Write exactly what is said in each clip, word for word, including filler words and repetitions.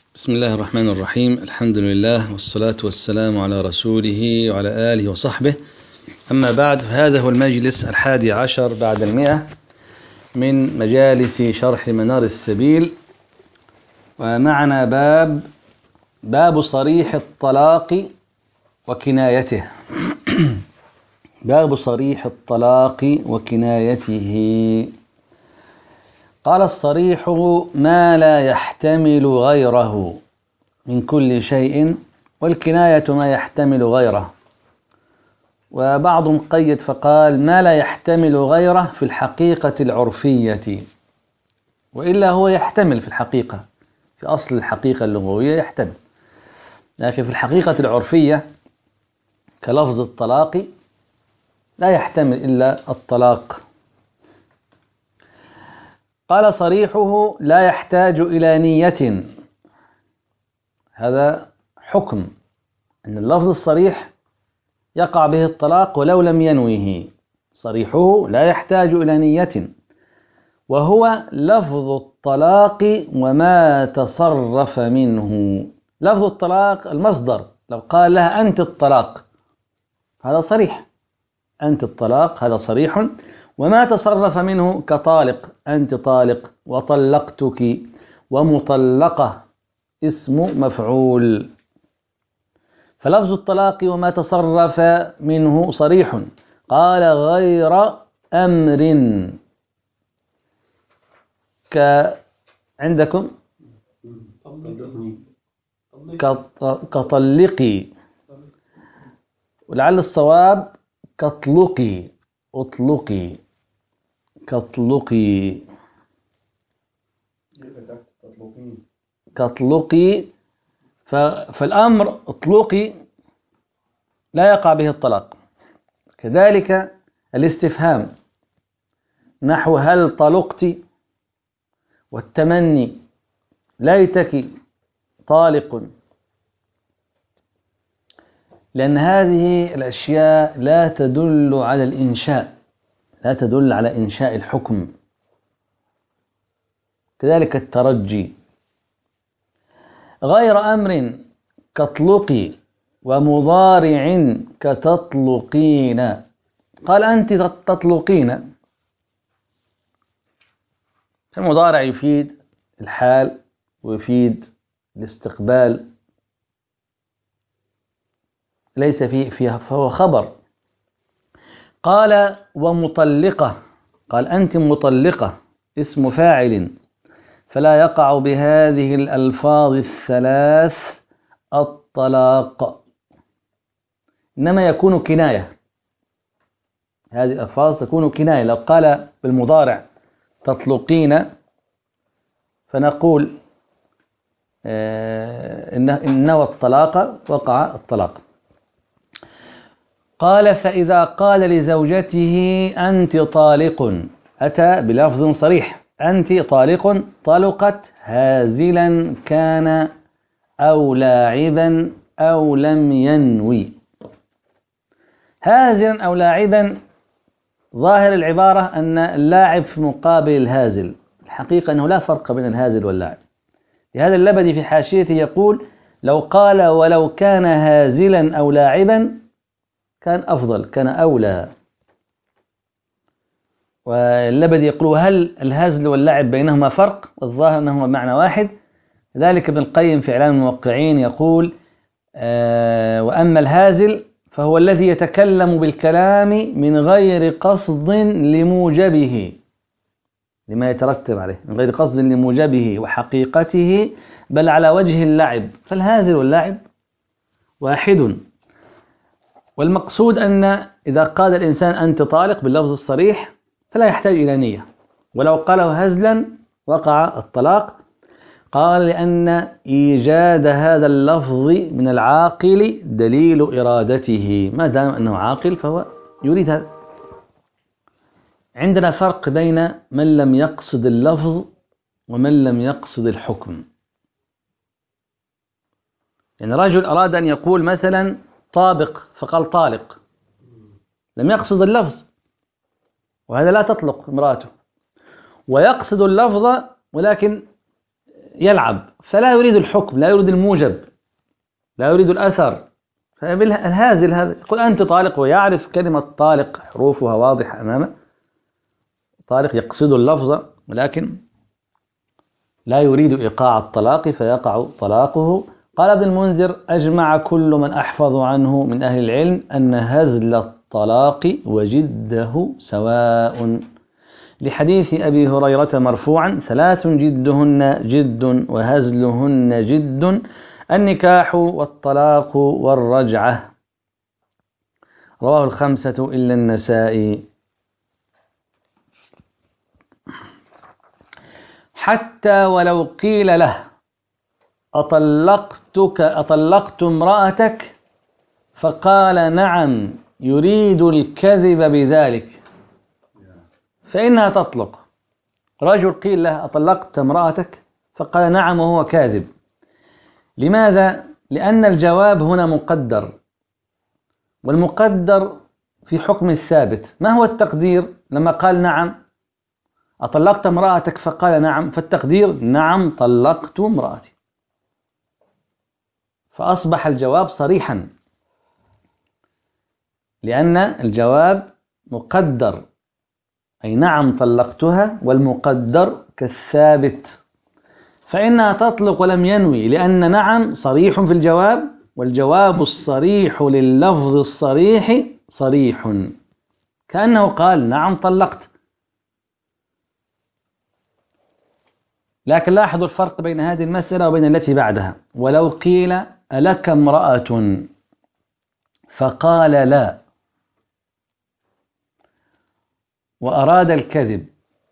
بسم الله الرحمن الرحيم. الحمد لله والصلاة والسلام على رسوله وعلى آله وصحبه. أما بعد، هذا هو المجلس الحادي عشر بعد المئة من مجالس شرح منار السبيل، ومعنا باب باب صريح الطلاق وكنايته. باب صريح الطلاق وكنايته. قال: الصريح ما لا يحتمل غيره من كل شيء، والكناية ما يحتمل غيره. وبعضهم قيد فقال: ما لا يحتمل غيره في الحقيقة العرفية، وإلا هو يحتمل في الحقيقة، في أصل الحقيقة اللغوية يحتمل، لكن في الحقيقة العرفية كلفظ الطلاق لا يحتمل إلا الطلاق. قال: صريحه لا يحتاج إلى نية. هذا حكم أن اللفظ الصريح يقع به الطلاق ولو لم ينويه. صريحه لا يحتاج إلى نية، وهو لفظ الطلاق وما تصرف منه. لفظ الطلاق المصدر، لو قال لها أنت الطلاق هذا صريح، أنت الطلاق هذا صريح. وما تصرف منه كطالق، أنت طالق، وطلقتك، ومطلقة اسم مفعول. فلفظ الطلاق وما تصرف منه صريح. قال: غير أمر، ك عندكم كطلقي، ولعل الصواب كطلقي، اطلقي، كطلقي، كطلقي. فالأمر اطلقي لا يقع به الطلاق. كذلك الاستفهام نحو هل طلقت، والتمني ليتك طالق، لأن هذه الأشياء لا تدل على الإنشاء، لا تدل على إنشاء الحكم. كذلك الترجي. غير أمر كطلقي، ومضارع كتطلقين. قال: أنت تطلقين. المضارع يفيد الحال ويفيد الاستقبال، ليس فيه فيها، فهو خبر. قال: ومطلقة، قال: أنت مطلقة اسم فاعل، فلا يقع بهذه الألفاظ الثلاث الطلاق، إنما يكون كناية. هذه الألفاظ تكون كناية. لو قال بالمضارع تطلقين فنقول إن نوى الطلاق وقع الطلاق. قال: فإذا قال لزوجته أنت طالق، أتى بلفظ صريح، أنت طالق، طلقت هازلا كان أو لاعبا أو لم ينوي. هازلا أو لاعبا، ظاهر العبارة أن اللاعب في مقابل الهازل، الحقيقة أنه لا فرق بين الهازل واللاعب. لهذا اللبدي في حاشيته يقول: لو قال ولو كان هازلا أو لاعبا كان أفضل، كان أولى. واللبدي يقول: هل الهزل واللعب بينهما فرق؟ والظاهر أنهما معنى واحد. ذلك ابن القيم في إعلام الموقعين يقول: آه وأما الهازل فهو الذي يتكلم بالكلام من غير قصد لموجبه، لما يترتب عليه، من غير قصد لموجبه وحقيقته، بل على وجه اللعب. فالهازل واللعب واحد. والمقصود أن إذا قال الإنسان أنت طالق باللفظ الصريح فلا يحتاج إلى نية، ولو قاله هزلا وقع الطلاق. قال: لأن إيجاد هذا اللفظ من العاقل دليل إرادته، ما دام أنه عاقل فهو يريد هذا. عندنا فرق بين من لم يقصد اللفظ ومن لم يقصد الحكم. يعني رجل أراد أن يقول مثلا طابق فقال طالق، لم يقصد اللفظ، وهذا لا تطلق امرأته. ويقصد اللفظ ولكن يلعب فلا يريد الحكم، لا يريد الموجب، لا يريد الأثر. فالهازل هذا يقول أنت طالق، ويعرف كلمة طالق حروفها واضحة أمامه، طالق يقصد اللفظ ولكن لا يريد إيقاع الطلاق فيقع طلاقه. قال ابن المنذر: أجمع كل من أحفظ عنه من أهل العلم أن هزل الطلاق وجده سواء، لحديث أبي هريرة مرفوعا: ثلاث جدهن جد وهزلهن جد، النكاح والطلاق والرجعة. رواه الخمسة إلا النسائي. حتى ولو قيل له: أطلقتك أطلقت امرأتك، فقال نعم يريد الكذب بذلك، فإنها تطلق. رجل قيل له: أطلقت امرأتك، فقال نعم وهو كاذب. لماذا؟ لأن الجواب هنا مقدر، والمقدر في حكم الثابت. ما هو التقدير لما قال نعم؟ أطلقت امرأتك فقال نعم، فالتقدير نعم طلقت امرأتي، فأصبح الجواب صريحا، لأن الجواب مقدر، أي نعم طلقتها، والمقدر كالثابت، فإنها تطلق ولم ينوي، لأن نعم صريح في الجواب، والجواب الصريح لللفظ الصريح صريح، كأنه قال نعم طلقت. لكن لاحظوا الفرق بين هذه المسألة وبين التي بعدها: ولو قيل: ألك امرأة، فقال لا، وأراد الكذب،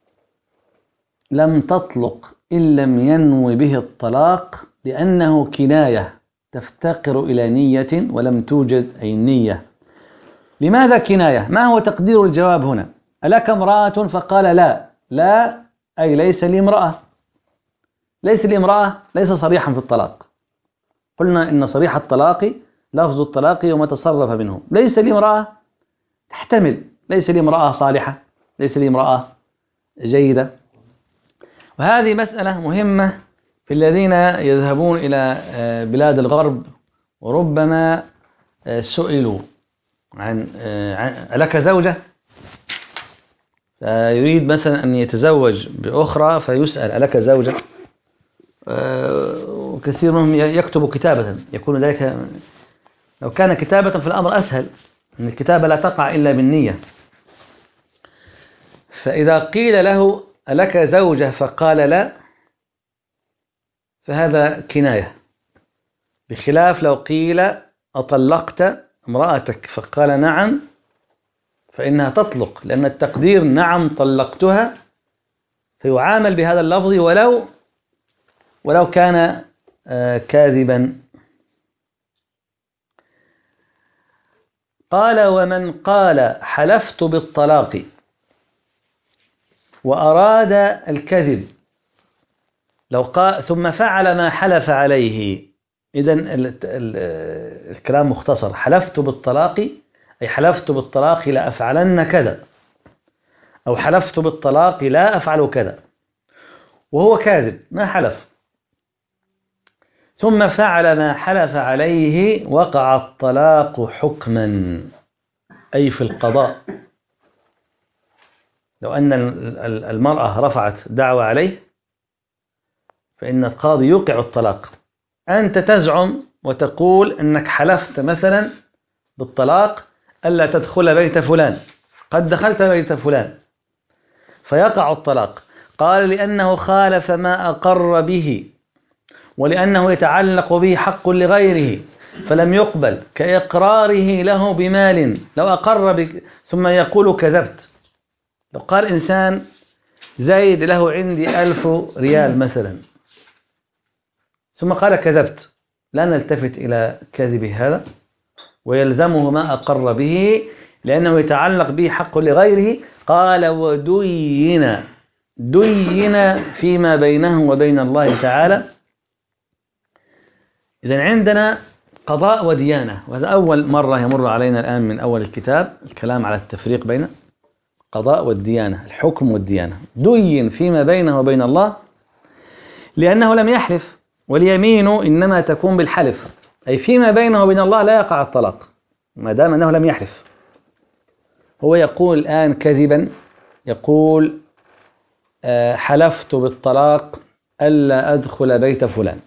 لم تطلق إن لم ينوي به الطلاق، لأنه كناية تفتقر إلى نية ولم توجد أي نية. لماذا كناية؟ ما هو تقدير الجواب هنا؟ ألك امرأة؟ فقال لا. لا أي ليس لي امرأة. ليس لي امرأة ليس صريحا في الطلاق. قلنا إن صريح الطلاق لفظ الطلاق وما تصرف منه. ليس لي امرأة تحتمل: ليس لي امرأة صالحة، ليس لي امرأة جيدة. وهذه مسألة مهمة في الذين يذهبون إلى بلاد الغرب، وربما سئلوا عن لك زوجة، يريد مثلا أن يتزوج بأخرى فيسأل ألك زوجة، وكثير منهم يكتب كتابة، يكون ذلك لو كان كتابة في الأمر أسهل، أن الكتابة لا تقع إلا بالنية. فإذا قيل له ألك زوجة فقال لا، فهذا كناية، بخلاف لو قيل أطلقت امرأتك فقال نعم، فإنها تطلق، لأن التقدير نعم طلقتها، فيعامل بهذا اللفظ ولو ولو كان كاذبا. قال: ومن قال حلفت بالطلاق وأراد الكذب، لو قال ثم فعل ما حلف عليه، إذن الكلام مختصر: حلفت بالطلاق أي حلفت بالطلاق لا أفعلن كذا، أو حلفت بالطلاق لا أفعل كذا، وهو كاذب ما حلف، ثم فعل ما حلف عليه، وقع الطلاق حكما أي في القضاء. لو أن المرأة رفعت دعوى عليه فإن القاضي يوقع الطلاق. أنت تزعم وتقول أنك حلفت مثلا بالطلاق ألا تدخل بيت فلان، قد دخلت بيت فلان، فيقع الطلاق. قال: لأنه خالف ما أقر به، ولأنه يتعلق به حق لغيره فلم يقبل، كإقراره له بمال. لو أقر بك ثم يقول كذبت، لو قال إنسان زيد له عندي ألف ريال مثلا، ثم قال كذبت، لا نلتفت إلى كذبه هذا، ويلزمه ما أقر به، لأنه يتعلق به حق لغيره. قال: ودين دين فيما بينه وبين الله تعالى. إذن عندنا قضاء وديانة، وهذا أول مرة يمر علينا الآن من أول الكتاب الكلام على التفريق بين قضاء والديانة، الحكم والديانة. دين فيما بينه وبين الله لأنه لم يحلف، واليمين إنما تكون بالحلف، أي فيما بينه وبين الله لا يقع الطلاق ما دام أنه لم يحلف. هو يقول الآن كذبا، يقول آه حلفت بالطلاق ألا أدخل بيت فلان،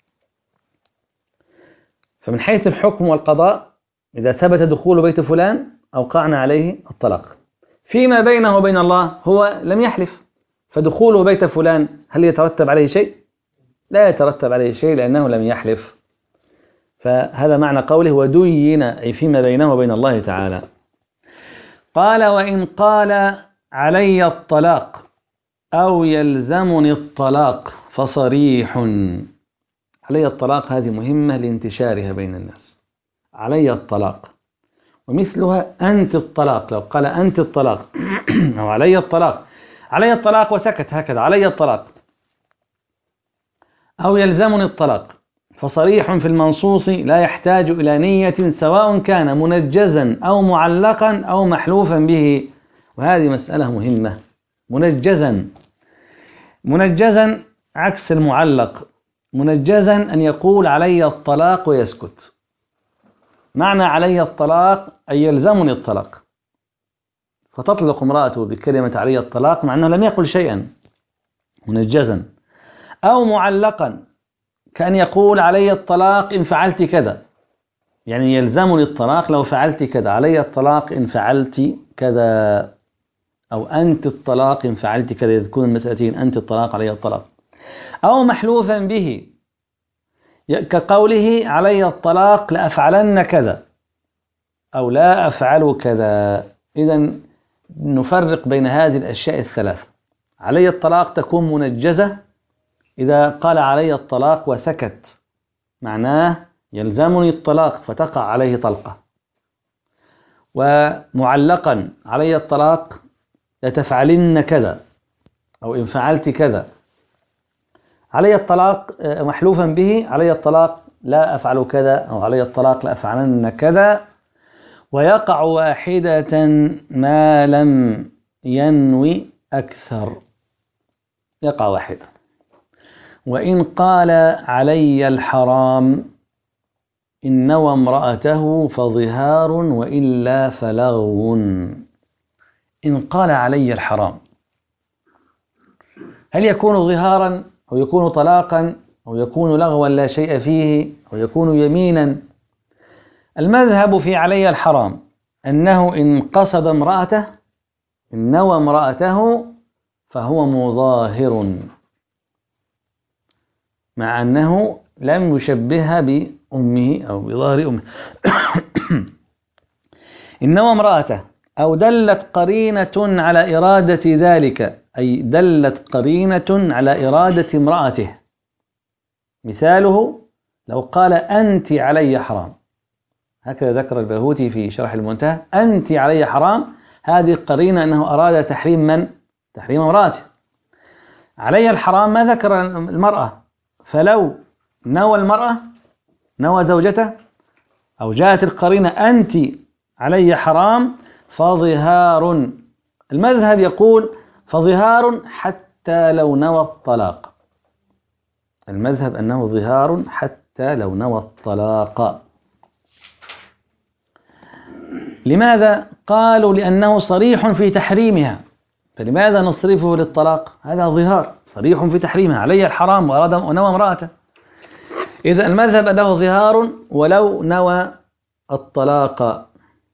فمن حيث الحكم والقضاء إذا ثبت دخول بيت فلان أوقعنا عليه الطلاق. فيما بينه وبين الله هو لم يحلف، فدخوله بيت فلان هل يترتب عليه شيء؟ لا يترتب عليه شيء لأنه لم يحلف. فهذا معنى قوله ودين، أي فيما بينه وبين الله تعالى. قال وإن قال علي الطلاق أو يلزمني الطلاق فصريح. علي الطلاق هذه مهمة لانتشارها بين الناس. علي الطلاق ومثلها أنت الطلاق، لو قال أنت الطلاق أو علي الطلاق، علي الطلاق وسكت هكذا علي الطلاق، أو يلزمني الطلاق، فصريح في المنصوص لا يحتاج إلى نية سواء كان منجزا أو معلقا أو محلوفا به. وهذه مسألة مهمة. منجزا منجزا عكس المعلق. منجزا أن يقول علي الطلاق ويسكت. معنى علي الطلاق أي يلزمني الطلاق، فتطلق امرأته بكلمة علي الطلاق مع أنه لم يقل شيئا. منجزا. أو معلقا كأن يقول علي الطلاق إن فعلت كذا، يعني يلزمني الطلاق لو فعلت كذا، علي الطلاق إن فعلت كذا، أو أنت الطلاق إن فعلت كذا، يذكرون المسألتين أنت الطلاق علي الطلاق. أو محلوفا به كقوله علي الطلاق لأفعلن كذا أو لا أفعل كذا. إذن نفرق بين هذه الأشياء الثلاثة. علي الطلاق تكون منجزة إذا قال علي الطلاق وسكت، معناه يلزمني الطلاق فتقع عليه طلقة. ومعلقا علي الطلاق لتفعلن كذا أو إن فعلت كذا. علي الطلاق محلوفا به علي الطلاق لا أفعل كذا أو علي الطلاق لا أفعلن كذا. ويقع واحدة ما لم ينوي أكثر، يقع واحدة. وإن قال علي الحرام إن نوى امرأته فظهار وإلا فلغو. إن قال علي الحرام هل يكون ظهارا أو يكون طلاقا أو يكون لغوا لا شيء فيه أو يكون يمينا؟ المذهب في علي الحرام أنه إن قصد امرأته إن نوى امرأته فهو مظاهر، مع أنه لم يشبهها بأمه أو بظاهر أمه. إن نوى امرأته أو دلت قرينة على إرادة ذلك، أي دلت قرينة على إرادة امرأته. مثاله لو قال أنت علي حرام، هكذا ذكر الباهوتي في شرح المنتهى، أنت علي حرام، هذه قرينة أنه أراد تحريم من؟ تحريم امرأته. علي الحرام ما ذكر المرأة، فلو نوى المرأة نوى زوجته أو جاءت القرينة أنت علي حرام فظهار. المذهب يقول فظهار حتى لو نوى الطلاق. المذهب أنه ظهار حتى لو نوى الطلاق. لماذا؟ قالوا لأنه صريح في تحريمها، فلماذا نصرفه للطلاق؟ هذا ظهار صريح في تحريمها، علي الحرام وأراد ونوى امرأته. إذا المذهب أنه ظهار ولو نوى الطلاق.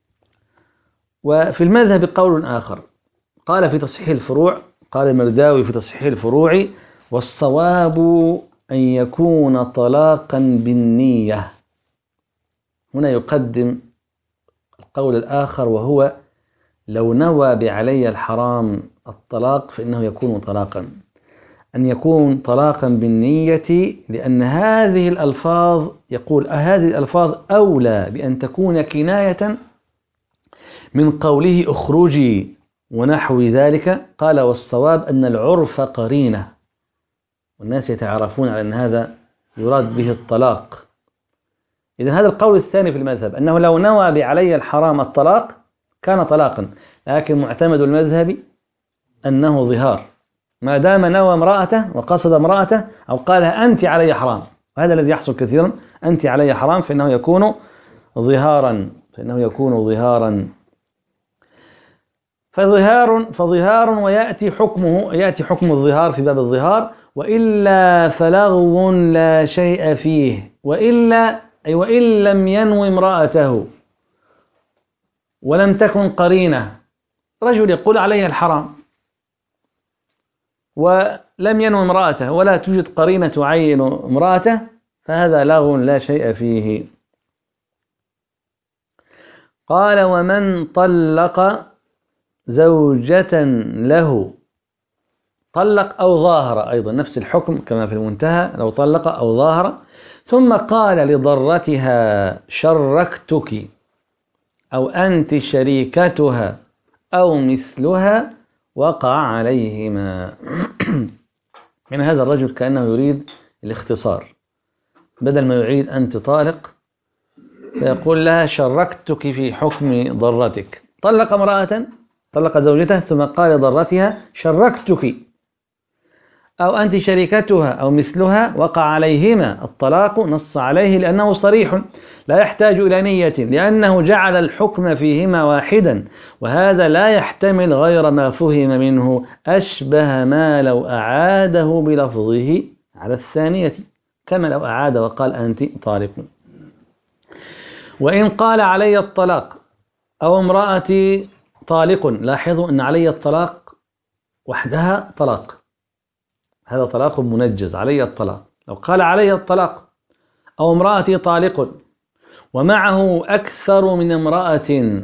وفي المذهب قول آخر قال في تصحيح الفروع، قال المرداوي في تصحيح الفروع: والصواب أن يكون طلاقا بالنية. هنا يقدم القول الآخر وهو لو نوى بعلي الحرام الطلاق فإنه يكون طلاقا. أن يكون طلاقا بالنية لأن هذه الألفاظ، يقول هذه الألفاظ أولى بأن تكون كناية من قوله اخرجي ونحو ذلك. قال والصواب أن العرف قرينة، والناس يتعرفون على أن هذا يراد به الطلاق. إذن هذا القول الثاني في المذهب أنه لو نوى بعلي الحرام الطلاق كان طلاقا، لكن معتمد المذهب أنه ظهار ما دام نوى امرأته وقصد امرأته أو قالها أنت علي حرام، وهذا الذي يحصل كثيرا، أنت علي حرام، فإنه يكون ظهارا فإنه يكون ظهارا فظهار فظهار ويأتي حكمه يأتي حكم الظهار في باب الظهار. وإلا فلغو لا شيء فيه، وإلا أي وإن لم ينوي امرأته ولم تكن قرينة، رجل يقول علي الحرام ولم ينوي امرأته ولا توجد قرينة تعين امرأته، فهذا لغو لا شيء فيه. قال: ومن طلق زوجة له، طلق أو ظاهر، أيضا نفس الحكم كما في المنتهى، لو طلق أو ظاهر، ثم قال لضرتها شركتك أو أنت شريكتها أو مثلها، وقع عليهما. يعني هذا الرجل كأنه يريد الاختصار، بدل ما يعيد أنت طالق فيقول لها شركتك في حكم ضرتك. طلق امرأة، طلق زوجته، ثم قال لضرتها شركتك أو أنت شريكتها أو مثلها، وقع عليهما الطلاق، نص عليه لأنه صريح لا يحتاج إلى نية، لأنه جعل الحكم فيهما واحدا، وهذا لا يحتمل غير ما فهم منه، أشبه ما لو أعاده بلفظه على الثانية، كما لو أعاد وقال أنت طالق. وإن قال علي الطلاق أو امرأتي طالق، لاحظوا أن علي الطلاق وحدها طلاق، هذا طلاق منجز، علي الطلاق. لو قال علي الطلاق أو امرأتي طالق ومعه أكثر من امرأة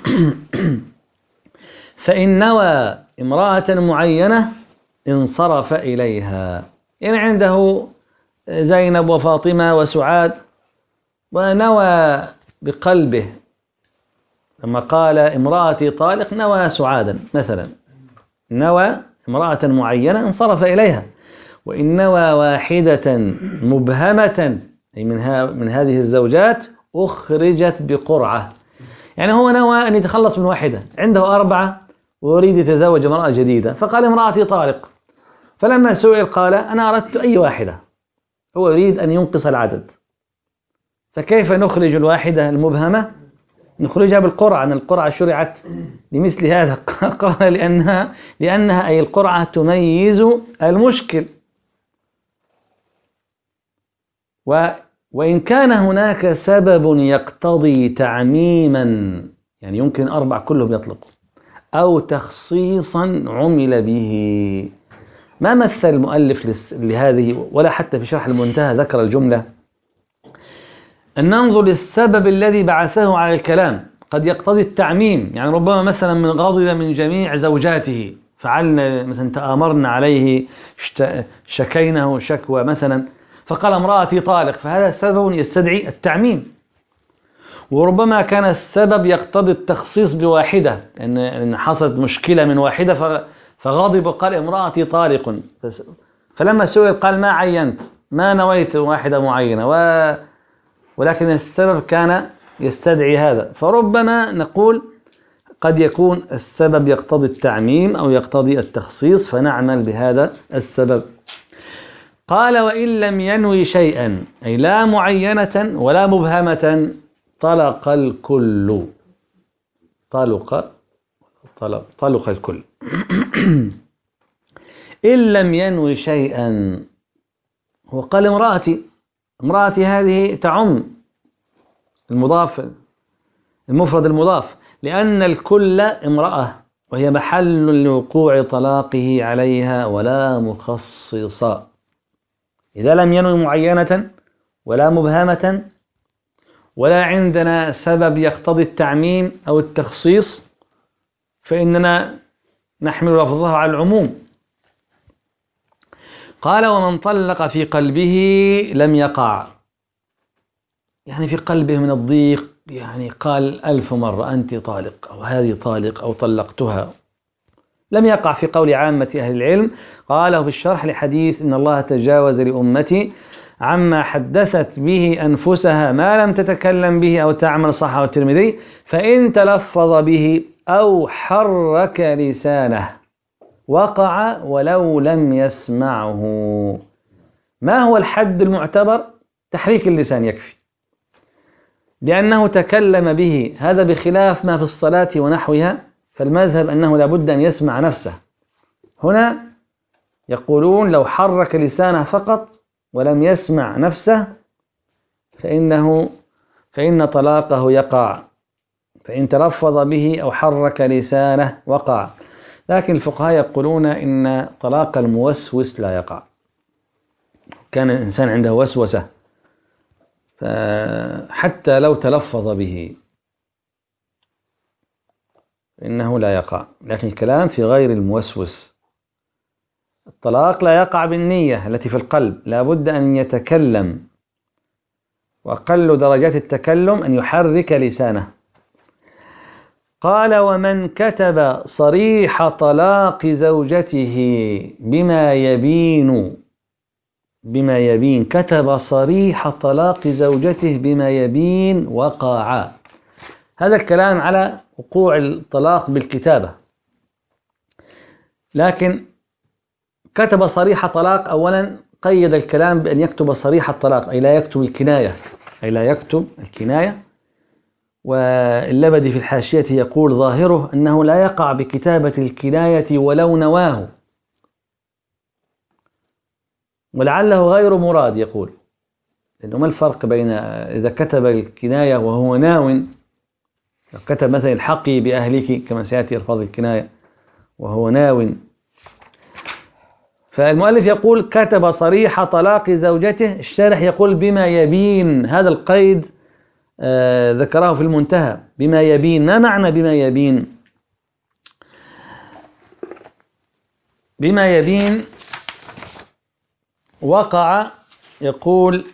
فإن نوى امرأة معينة انصرف إليها، يعني عنده زينب وفاطمة وسعاد، ونوى بقلبه لما قال امرأتي طالق نوى سعادا مثلا، نوى امرأة معينة انصرف إليها. وإن نوى واحدة مبهمة أي من, من هذه الزوجات أخرجت بقرعة، يعني هو نوى أن يتخلص من واحدة، عنده أربعة ويريد يتزوج امرأة جديدة، فقال امرأتي طالق، فلما سئل قال أنا أردت أي واحدة، هو يريد أن ينقص العدد، فكيف نخرج الواحدة المبهمة؟ نخرجها بالقرعة، أن القرعة شرعت لمثل هذا. قال لأنها, لأنها أي القرعة تميز المشكل. و وإن كان هناك سبب يقتضي تعميما، يعني يمكن أربع كلهم يطلقوا، أو تخصيصا عمل به. ما مثل المؤلف لهذه ولا حتى في شرح المنتهى ذكر الجملة، أن ننظر للسبب الذي بعثه على الكلام، قد يقتضي التعميم، يعني ربما مثلا من غضب من جميع زوجاته، فعلنا مثلا تآمرنا عليه، شكينه شكوى مثلا، فقال امرأتي طالق، فهذا سبب يستدعي التعميم. وربما كان السبب يقتضي التخصيص بواحدة، أن حصلت مشكلة من واحدة فغضب وقال امرأتي طالق، فلما سئل قال ما عينت، ما نويت واحدة معينة، و ولكن السبب كان يستدعي هذا. فربما نقول قد يكون السبب يقتضي التعميم أو يقتضي التخصيص، فنعمل بهذا السبب. قال: وإن لم ينوي شيئا، أي لا معينة ولا مبهمة، طلق الكل. طلق طلق, طلق الكل. إن لم ينوي شيئا، هو قال امرأتي، امرأتي هذه تعم المضاف المفرد المضاف، لأن الكل امرأة وهي محل لوقوع طلاقه عليها ولا مخصصة. إذا لم ينوي معينة ولا مبهمة ولا عندنا سبب يقتضي التعميم أو التخصيص، فإننا نحمل لفظه على العموم. قال: ومن طلق في قلبه لم يقع، يعني في قلبه من الضيق، يعني قال ألف مرة أنت طالق أو هذه طالق أو طلقتها، لم يقع في قول عامة أهل العلم. قاله في الشرح لحديث إن الله تجاوز لأمتي عما حدثت به أنفسها ما لم تتكلم به أو تعمل، صححه الترمذي، فإن تلفظ به أو حرك لسانه وقع ولو لم يسمعه. ما هو الحد المعتبر؟ تحريك اللسان يكفي، لأنه تكلم به، هذا بخلاف ما في الصلاة ونحوها، فالمذهب أنه لابد أن يسمع نفسه. هنا يقولون لو حرك لسانه فقط ولم يسمع نفسه فإنه فإن طلاقه يقع، فإن تلفظ به أو حرك لسانه وقع. لكن الفقهاء يقولون إن طلاق الموسوس لا يقع. كان الإنسان عنده وسوسة حتى لو تلفظ به إنه لا يقع، لكن الكلام في غير الموسوس. الطلاق لا يقع بالنية التي في القلب، لا بد أن يتكلم، وأقل درجات التكلم أن يحرك لسانه. قال: ومن كتب صريح طلاق زوجته بما يبين بما يبين كتب صريح طلاق زوجته بما يبين وقع. هذا الكلام على وقوع الطلاق بالكتابة، لكن كتب صريح طلاق أولا قيد الكلام بأن يكتب صريح الطلاق، أي لا يكتب الكناية أي لا يكتب الكناية. واللبدي في الحاشية يقول: ظاهره أنه لا يقع بكتابة الكناية ولو نواه، ولعله غير مراد. يقول لأنه ما الفرق بين إذا كتب الكناية وهو ناو، لو كتب مثلا الحقي بأهلك كما سيأتي ألفاظ الكناية وهو ناو. فالمؤلف يقول: كتب صريح طلاق زوجته، الشارح يقول: بما يبين. هذا القيد آه ذكره في المنتهى، بما يبين. ما معنى بما يبين؟ بما يبين وقع، يقول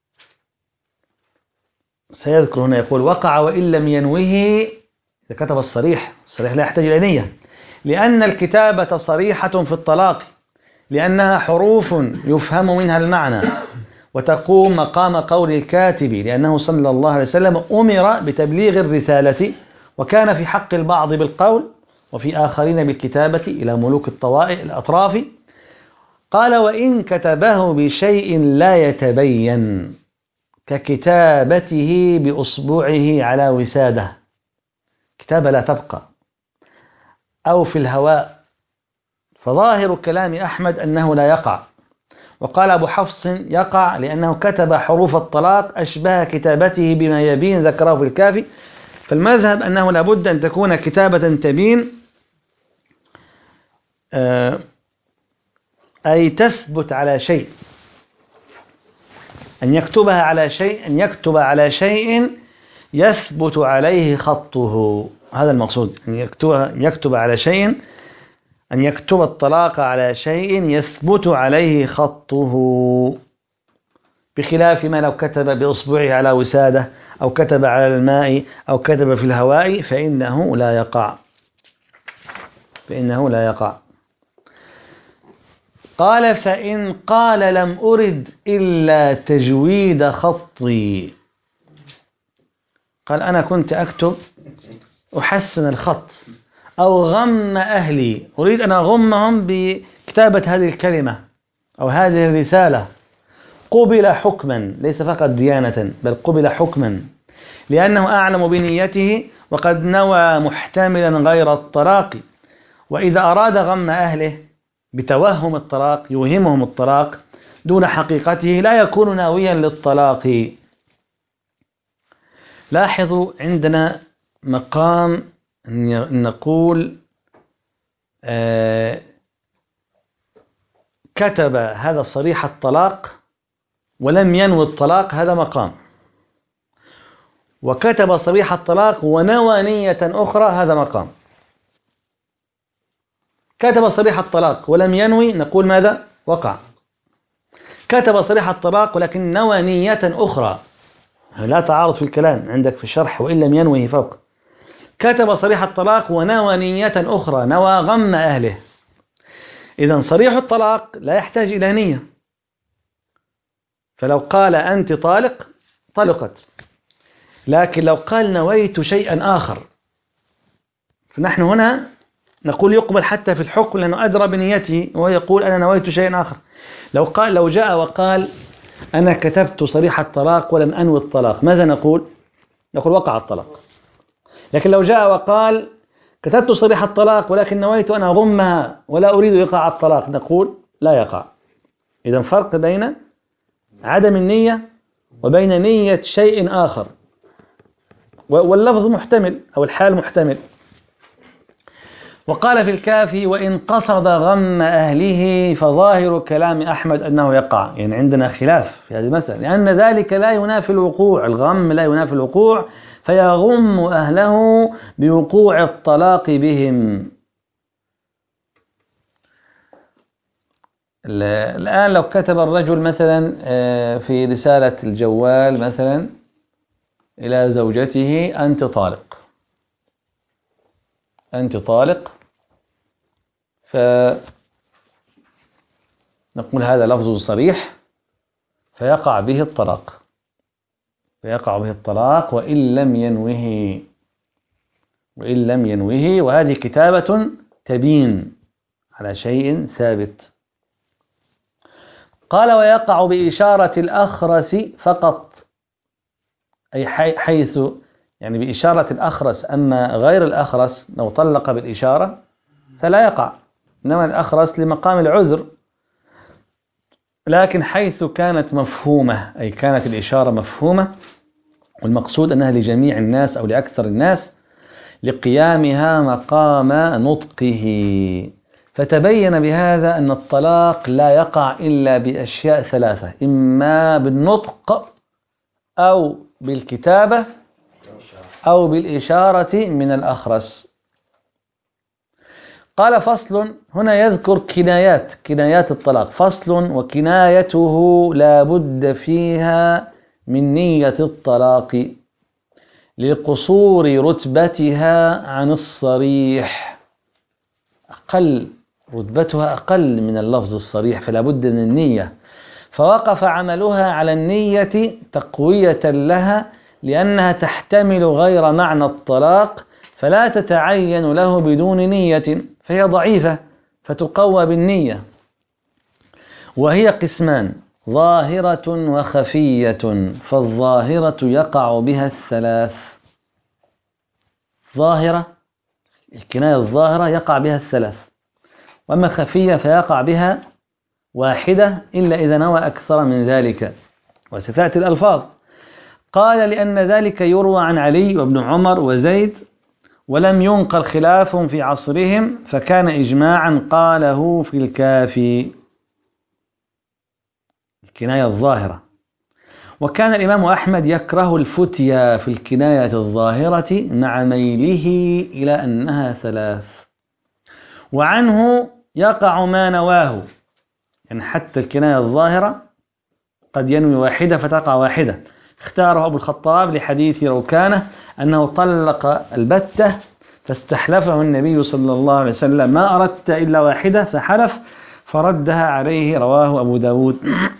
سيذكر هنا، يقول: وقع وإن لم ينوه. إذا كتب الصريح، الصريح لا يحتاج إلى نية، لأن الكتابة صريحة في الطلاق، لأنها حروف يفهم منها المعنى، وتقوم مقام قول الكاتب، لأنه صلى الله عليه وسلم أمر بتبليغ الرسالة، وكان في حق البعض بالقول وفي آخرين بالكتابة إلى ملوك الطوائف الأطراف. قال: وإن كتبه بشيء لا يتبين، ككتابته بأصبعه على وسادة، كتابة لا تبقى، أو في الهواء، فظاهر كلام أحمد أنه لا يقع. وقال أبو حفص: يقع، لأنه كتب حروف الطلاق أشبه كتابته بما يبين، ذكره في الكافي. فالمذهب أنه لابد أن تكون كتابة تبين، أي تثبت على شيء، أن يكتبها على شيء، أن يكتب على شيء يثبت عليه خطه. هذا المقصود، أن يكتب, يكتب على شيء، أن يكتب الطلاق على شيء يثبت عليه خطه، بخلاف ما لو كتب بإصبعه على وسادة، أو كتب على الماء، أو كتب في الهواء، فإنه لا يقع فإنه لا يقع. قال: فإن قال لم أرد إلا تجويد خطي، قال أنا كنت أكتب أحسن الخط، أو غم أهلي، أريد أن أغمهم بكتابة هذه الكلمة أو هذه الرسالة، قبل حكما، ليس فقط ديانة بل قبل حكما، لأنه أعلم بنيته وقد نوى محتملا غير الطلاق. وإذا أراد غم أهله بتوهم الطلاق، يوهمهم الطلاق دون حقيقته، لا يكون ناويا للطلاق. لاحظوا عندنا مقام أن نقول آه كتب هذا صريح الطلاق ولم ينوي الطلاق، هذا مقام. وكتب صريح الطلاق ونوى نية أخرى، هذا مقام. كتب صريح الطلاق ولم ينوي، نقول ماذا؟ وقع. كتب صريح الطلاق ولكن نوى نية أخرى، لا تعارض في الكلام عندك في الشرح، وإن لم ينوه فوق. كتب صريح الطلاق ونوى نية أخرى، نوى غم أهله. إذن صريح الطلاق لا يحتاج إلى نية، فلو قال أنت طالق طلقت. لكن لو قال نويت شيئا آخر، فنحن هنا نقول يقبل حتى في الحكم، لأنه أدرى بنيته وهو يقول أنا نويت شيئا آخر. لو قال لو جاء وقال أنا كتبت صريح الطلاق ولم أنوي الطلاق، ماذا نقول؟ نقول وقع الطلاق. لكن لو جاء وقال كتبت صريح الطلاق ولكن نويت أن أضمها ولا أريد إيقاع الطلاق، نقول لا يقع. إذا فرق بين عدم النية وبين نية شيء آخر، واللفظ محتمل أو الحال محتمل. وقال في الكافي: وإن قصد غم أهله فظاهر كلام أحمد أنه يقع. يعني عندنا خلاف في هذه المسألة، لأن ذلك لا ينافي الوقوع، الغم لا ينافي الوقوع، فيغم أهله بوقوع الطلاق بهم. الآن لو كتب الرجل مثلا في رسالة الجوال مثلا إلى زوجته: أنت طالق، أنت طالق، فنقول هذا لفظ صريح فيقع به الطلاق، فيقع به الطلاق وإن لم ينوه، وإن لم ينوه، وهذه كتابة تبين على شيء ثابت. قال: ويقع بإشارة الأخرس فقط، أي حيث يعني بإشارة الأخرس، أما غير الأخرس لو طلق بالإشارة فلا يقع، إنما الأخرس لمقام العذر. لكن حيث كانت مفهومة، أي كانت الإشارة مفهومة والمقصود أنها لجميع الناس أو لأكثر الناس، لقيامها مقام نطقه، فتبين بهذا أن الطلاق لا يقع إلا بأشياء ثلاثة: إما بالنطق أو بالكتابة أو بالإشارة من الأخرس. قال: فصل، هنا يذكر كنايات كنايات الطلاق. فصل: وكنايته لا بد فيها من نية الطلاق لقصور رتبتها عن الصريح، أقل رتبتها أقل من اللفظ الصريح، فلا بد من النية، فوقف عملها على النية تقوية لها، لأنها تحتمل غير معنى الطلاق فلا تتعين له بدون نية، فهي ضعيفة فتقوى بالنية. وهي قسمان: ظاهرة وخفية، فالظاهرة يقع بها الثلاث. ظاهرة، الكناية الظاهرة يقع بها الثلاث، وأما خفية فيقع بها واحدة إلا إذا نوى أكثر من ذلك، وستأتي الألفاظ. قال: لأن ذلك يروى عن علي وابن عمر وزيد، ولم ينقل خلاف في عصرهم، فكان إجماعا قاله في الكافي. الكناية الظاهرة. وكان الإمام أحمد يكره الفتيا في الكناية الظاهرة مع ميله إلى أنها ثلاث، وعنه يقع ما نواه، يعني حتى الكناية الظاهرة قد ينوي واحدة فتقع واحدة. اختاره أبو الخطاب لحديث روكانة أنه طلق البتة فاستحلفه النبي صلى الله عليه وسلم: ما أردت إلا واحدة، فحلف فردها عليه، رواه أبو داود.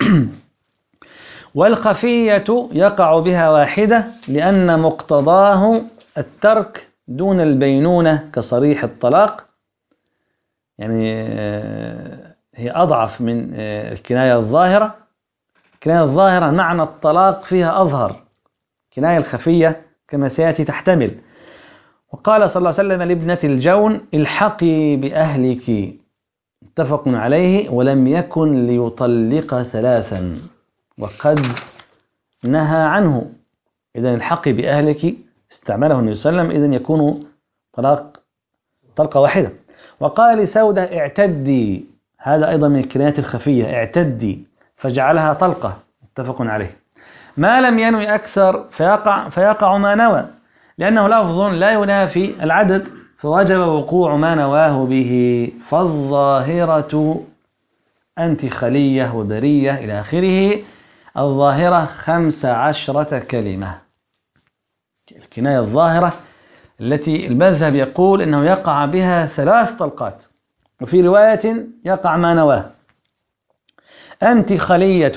والخفية يقع بها واحدة لأن مقتضاه الترك دون البينونة كصريح الطلاق، يعني هي أضعف من الكناية الظاهرة. الكناية الظاهرة معنى الطلاق فيها أظهر، الكناية الخفية كما سيأتي تحتمل. وقال صلى الله عليه وسلم لابنة الجون: الحقي بأهلك، متفق عليه، ولم يكن ليطلق ثلاثا، وقد نهى عنه. إذن الحقي بأهلك استعمله النبي صلى الله عليه وسلم، إذن يكون طلاق طلقة واحدة. وقال لسودة: اعتدي، هذا أيضا من الكنايات الخفية، اعتدي، فجعلها طلقة، متفق عليه. ما لم ينوي أكثر فيقع, فيقع ما نوى، لأنه لفظ لا ينافي العدد، فوجب وقوع ما نواه به. فالظاهرة أنت خلية وبرية إلى آخره. الظاهرة خمس عشرة كلمة، الكناية الظاهرة التي المذهب يقول إنه يقع بها ثلاث طلقات، وفي رواية يقع ما نواه. أنت خلية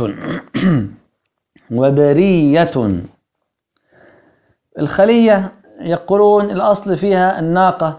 وبرية. الخلية يقولون الأصل فيها الناقة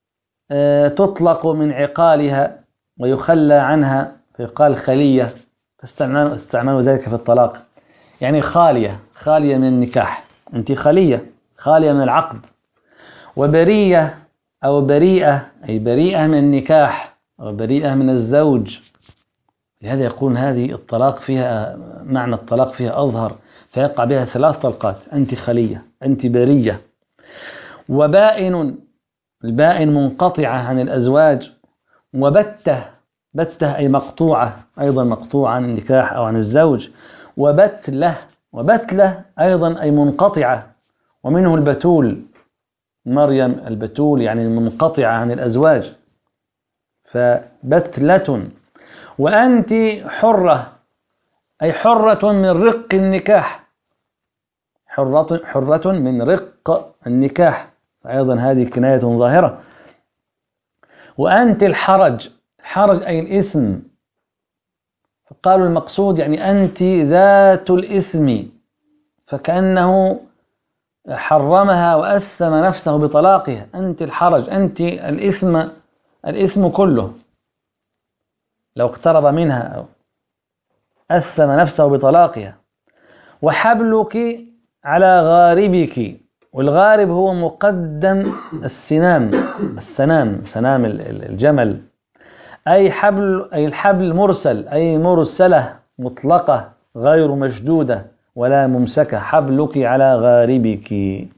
تطلق من عقالها ويخلى عنها، فيقال خلية فاستعملوا استعملوا ذلك في الطلاق. يعني خالية خالية من النكاح، أنت خالية خالية من العقد. وبرية أو بريئة أي بريئة من النكاح أو بريئة من الزوج. لهذا يقول هذه الطلاق فيها معنى الطلاق فيها أظهر، فيقع بها ثلاث طلقات: أنت خلية، أنت برية. وبائن، البائن منقطعة عن الأزواج. وبتة، بتة أي مقطوعة، أيضا مقطوعة عن النكاح أو عن الزوج. وبتلة، وبتلة أيضا أي منقطعة، ومنه البتول، مريم البتول يعني منقطعة عن الأزواج، فبتلة. وأنت حرة أي حرة من رق النكاح، حرة, حرة من رق النكاح، أيضا هذه كناية ظاهرة. وأنت الحرج، حرج أي الإثم، فقالوا المقصود يعني أنت ذات الإثم، فكأنه حرمها وأثم نفسه بطلاقها. أنت الحرج، أنت الإثم، الإثم كله لو اقترب منها أو أثم نفسه بطلاقها. وحبلك على غاربك، والغارب هو مقدم السنام، السنام سنام الجمل، أي حبل، أي الحبل مرسل، أي مرسلة مطلقة غير مشدودة ولا ممسكة. حبلك على غاربك.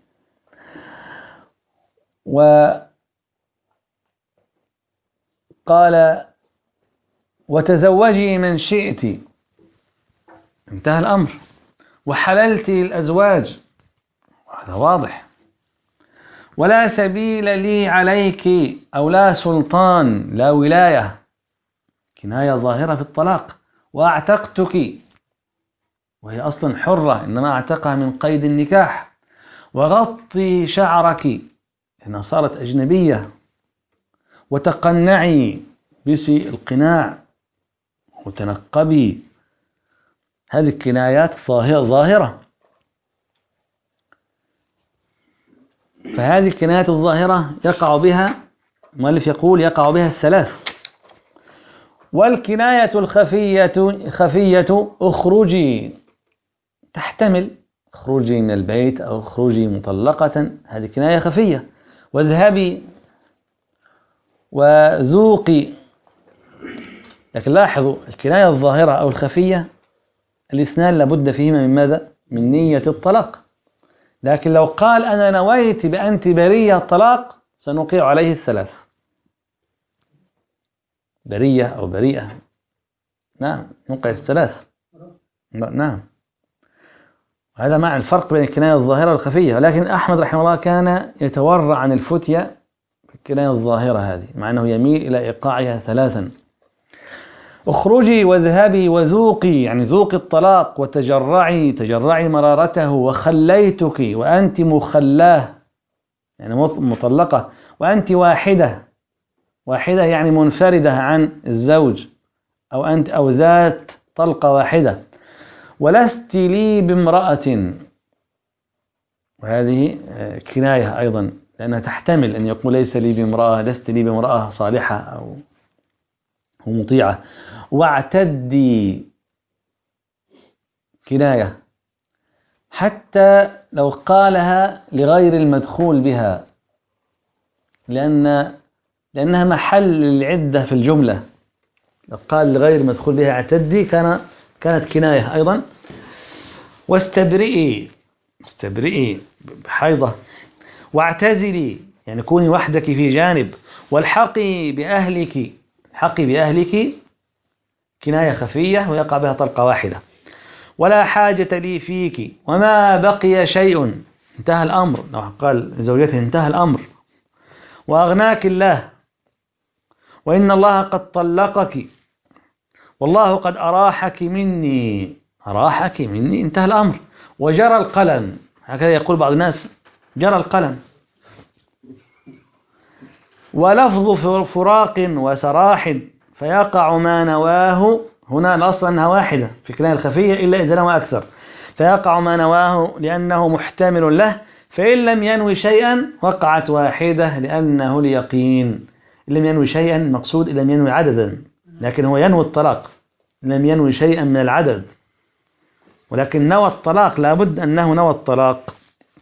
وقال وتزوجي من شئت، انتهى الأمر. وحللت الأزواج، هذا واضح. ولا سبيل لي عليك أو لا سلطان، لا ولاية، كناية ظاهرة في الطلاق. وأعتقتك، وهي أصلا حرة إنما أعتقها من قيد النكاح. وغطي شعرك، إنها صارت أجنبية. وتقنعي، بسي القناع، وتنقبي، هذه الكنايات ظاهرة. فهذه الكنايات الظاهرة يقع بها، المؤلف يقول يقع بها الثلاث. والكناية الخفية خفية اخرجي، تحتمل اخرجي من البيت أو اخرجي مطلقة، هذه كناية خفية. واذهبي وذوقي. لكن لاحظوا الكناية الظاهرة أو الخفية الاثنان لابد فيهما من ماذا؟ من نية الطلاق. لكن لو قال أنا نويت بأنت برية الطلاق سنوقع عليه الثلاث، برية أو بريئة، نعم نوقع الثلاث، نعم. هذا مع الفرق بين الكناية الظاهرة والخفية. ولكن أحمد رحمه الله كان يتورع عن الفتية في الكناية الظاهرة هذه، مع أنه يميل إلى إيقاعها ثلاثا. اخرجي واذهبي وذوقي، يعني ذوقي الطلاق، وتجرعي، تجرعي مرارته. وخليتك، وأنت مخلاه يعني مطلقة. وأنت واحدة، واحدة يعني منفردة عن الزوج، أو أنت أو ذات طلقة واحدة. ولست لي بامرأة، وهذه كناية أيضا لأنها تحتمل أن يقول ليس لي بامرأة، لست لي بامرأة صالحة أو مطيعة. واعتدي، كناية، حتى لو قالها لغير المدخول بها، لأن لأنها محل العدة في الجملة. لو قال لغير المدخول بها اعتدي كان كانت كناية أيضا. واستبرئي، استبرئي بحيضة. واعتزلي يعني كوني وحدك في جانب. والحقي بأهلك، حقي بأهلك كناية خفية ويقع بها طلقة واحدة. ولا حاجة لي فيك. وما بقي شيء، انتهى الأمر. لو قال لزوجته انتهى الأمر. وأغناك الله، وإن الله قد طلقك، والله قد أراحك مني، أراحك مني، انتهى الأمر. وجرى القلم، هكذا يقول بعض الناس، جرى القلم. ولفظ فراق وسراح، فيقع ما نواه، هنا الأصل أنها واحدة في كناية الخفية إلا إذا نوى أكثر، فيقع ما نواه لأنه محتمل له، فإن لم ينوي شيئا وقعت واحدة لأنه اليقين. إن لم ينوي شيئا مقصود إن لم ينوي عددا، لكن هو ينوي الطلاق، لم ينوي شيئا من العدد، ولكن نوى الطلاق، لابد أنه نوى الطلاق.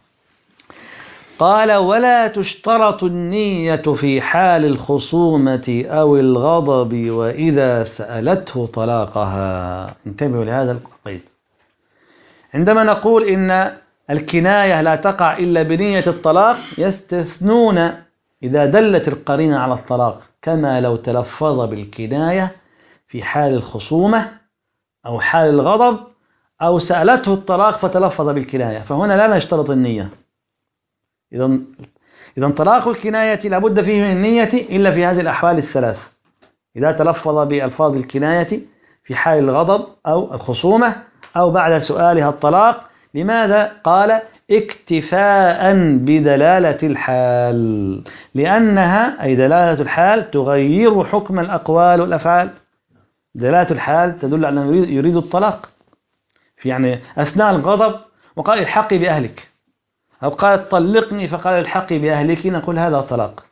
قال ولا تشترط النية في حال الخصومة أو الغضب وإذا سألته طلاقها. انتبهوا لهذا القيد. عندما نقول إن الكناية لا تقع إلا بنية الطلاق، يستثنون إذا دلت القرينة على الطلاق، كما لو تلفظ بالكناية في حال الخصومة أو حال الغضب أو سألته الطلاق فتلفظ بالكناية، فهنا لا نشترط النية. إذن إذن طلاق الكناية لابد فيه من النية إلا في هذه الأحوال الثلاث: إذا تلفظ بألفاظ الكناية في حال الغضب أو الخصومة أو بعد سؤالها الطلاق. لماذا؟ قال اكتفاء بدلالة الحال، لأنها أي دلالة الحال تغير حكم الأقوال والأفعال. دلالة الحال تدل على أنه يريد الطلاق، في يعني أثناء الغضب وقال الحقي بأهلك، أو قال طلقني فقال الحقي بأهلك، نقول هذا طلاق.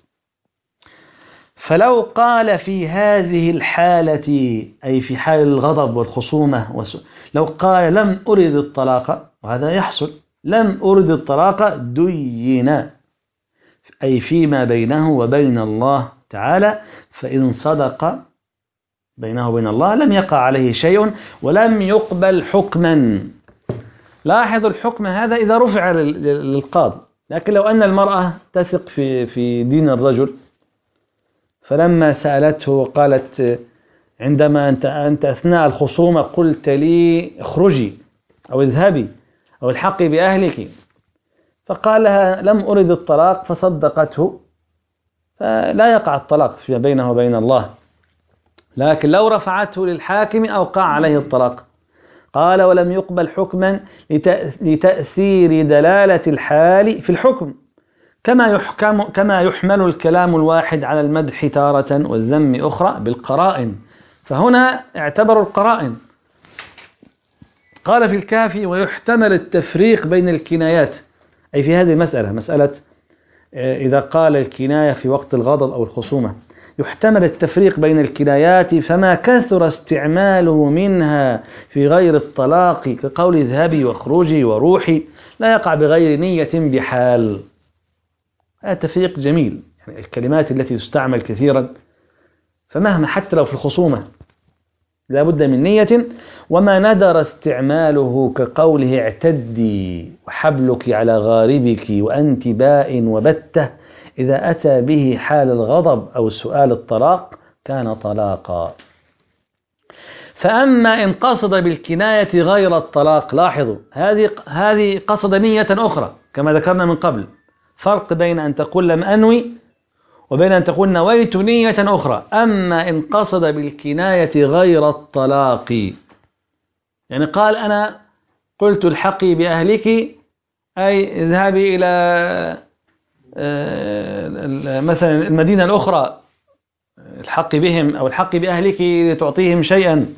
فلو قال في هذه الحالة أي في حال الغضب والخصومة، لو قال لم أرد الطلاق، وهذا يحصل، لم أرد الطلاق، دين أي فيما بينه وبين الله تعالى، فإن صدق بينه وبين الله لم يقع عليه شيء ولم يقبل حكما. لاحظ الحكم هذا إذا رفع للقاضي، لكن لو أن المرأة تثق في في دين الرجل، فلما سألته وقالت عندما أنت أنت أثناء الخصومة قلت لي اخرجي أو اذهبي أو الحقي بأهلك، فقال لها لم أرد الطلاق، فصدقته، فلا يقع الطلاق فيما بينه وبين الله. لكن لو رفعته للحاكم أوقع عليه الطلاق. قال ولم يقبل حكما لتأثير دلالة الحال في الحكم، كما يحكم كما يحمل الكلام الواحد على المدح تارة والذم أخرى بالقرائن، فهنا اعتبروا القرائن. قال في الكافي ويحتمل التفريق بين الكنايات، أي في هذه المسألة، مسألة إذا قال الكناية في وقت الغضب أو الخصومة، يحتمل التفريق بين الكنايات، فما كثر استعماله منها في غير الطلاق كقول اذهبي واخرجي وروحي لا يقع بغير نية بحال. هذا تفريق جميل، يعني الكلمات التي تستعمل كثيرا، فمهما حتى لو في الخصومة لا بد من نية. وما ندر استعماله كقوله اعتدي وحبلك على غاربك وأنت باء وبتة، إذا أتى به حال الغضب أو سؤال الطلاق كان طلاقا. فأما إن قصد بالكناية غير الطلاق، لاحظوا هذه هذه قصد نية أخرى كما ذكرنا من قبل، فرق بين أن تقول لم أنوي وبين أن تقول نويت نية أخرى. أما إن قصد بالكناية غير الطلاق، يعني قال أنا قلت الحقي بأهلك أي اذهبي إلى مثلا المدينة الأخرى، الحقي بهم أو الحقي بأهلك لتعطيهم شيئا.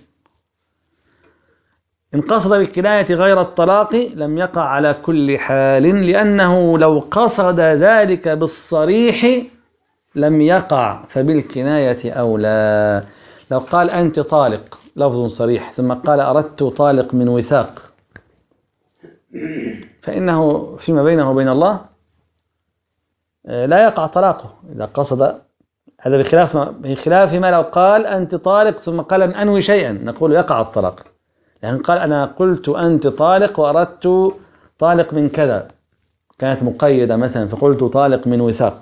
إن قصد بالكناية غير الطلاق لم يقع على كل حال، لأنه لو قصد ذلك بالصريح لم يقع، فبالكناية أولى. لو قال أنت طالق لفظ صريح ثم قال أردت طالق من وثاق، فإنه فيما بينه وبين الله لا يقع طلاقه إذا قصد هذا، بخلاف بخلاف ما لو قال أنت طالق ثم قال لم أنوي شيئا، نقول يقع الطلاق. يعني قال أنا قلت أنت طالق وأردت طالق من كذا، كانت مقيدة مثلا فقلت طالق من وثاق.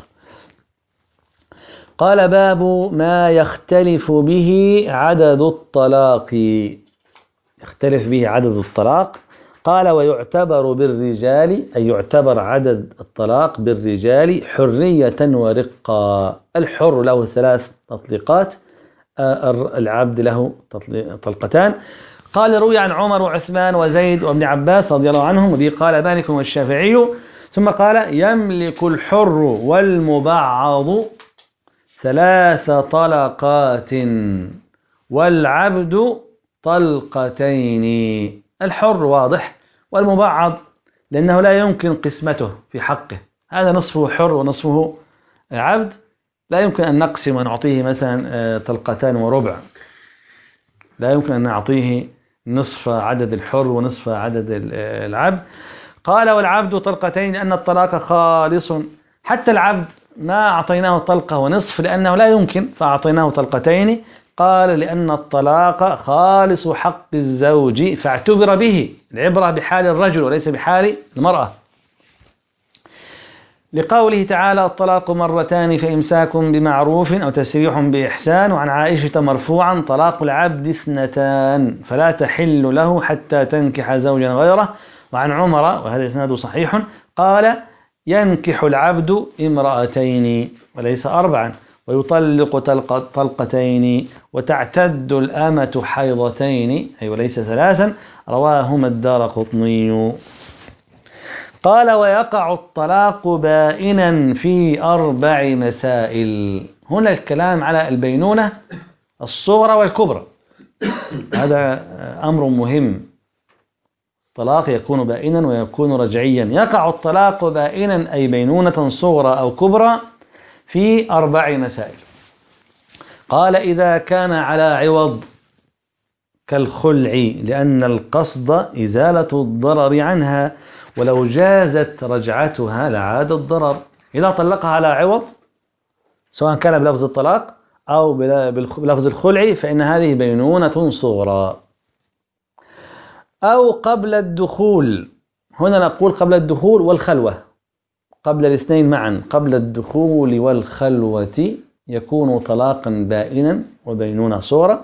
قال باب ما يختلف به عدد الطلاق، يختلف به عدد الطلاق. قال ويعتبر بالرجال، أي يعتبر عدد الطلاق بالرجال حرية ورقة. الحر له ثلاث تطليقات، العبد له طلقتان. قال روي عن عمر وعثمان وزيد وابن عباس رضي الله عنهم، وبه قال مالك والشافعي. ثم قال يملك الحر والمبعض ثلاث طلقات والعبد طلقتين. الحر واضح، والمبعض لأنه لا يمكن قسمته في حقه، هذا نصفه حر ونصفه عبد، لا يمكن أن نقسم ونعطيه مثلا طلقتان وربع. لا يمكن أن نعطيه نصف عدد الحر ونصف عدد العبد. قال والعبد طلقتين لأن الطلاق خالص، حتى العبد ما أعطيناه طلقة ونصف لأنه لا يمكن فأعطيناه طلقتين. قال لأن الطلاق خالص حق الزوج فاعتبر به، العبرة بحال الرجل وليس بحال المرأة، لقوله تعالى الطلاق مرتان فإمساك بمعروف أو تسريح بإحسان. وعن عائشة مرفوعا طلاق العبد اثنتان فلا تحل له حتى تنكح زوجا غيره. وعن عمر وهذا إسناده صحيح قال ينكح العبد امرأتين وليس أربعا ويطلق طلقتين وتعتد الأمة حيضتين أي وليس ثلاثا. رواهما الدارقطني. قال ويقع الطلاق بائنا في أربع مسائل. هنا الكلام على البينونة الصغرى والكبرى، هذا أمر مهم. الطلاق يكون بائنا ويكون رجعيا. يقع الطلاق بائنا أي بينونة صغرى أو كبرى في أربع مسائل. قال إذا كان على عوض كالخلع لأن القصد إزالة الضرر عنها ولو جازت رجعتها لعاد الضرر. إذا طلقها على عوض سواء كان بلفظ الطلاق أو بلفظ الخلع فإن هذه بينونة صغرى. أو قبل الدخول، هنا نقول قبل الدخول والخلوة، قبل الاثنين معا، قبل الدخول والخلوة يكون طلاقا بائنا وبينونة صغرى،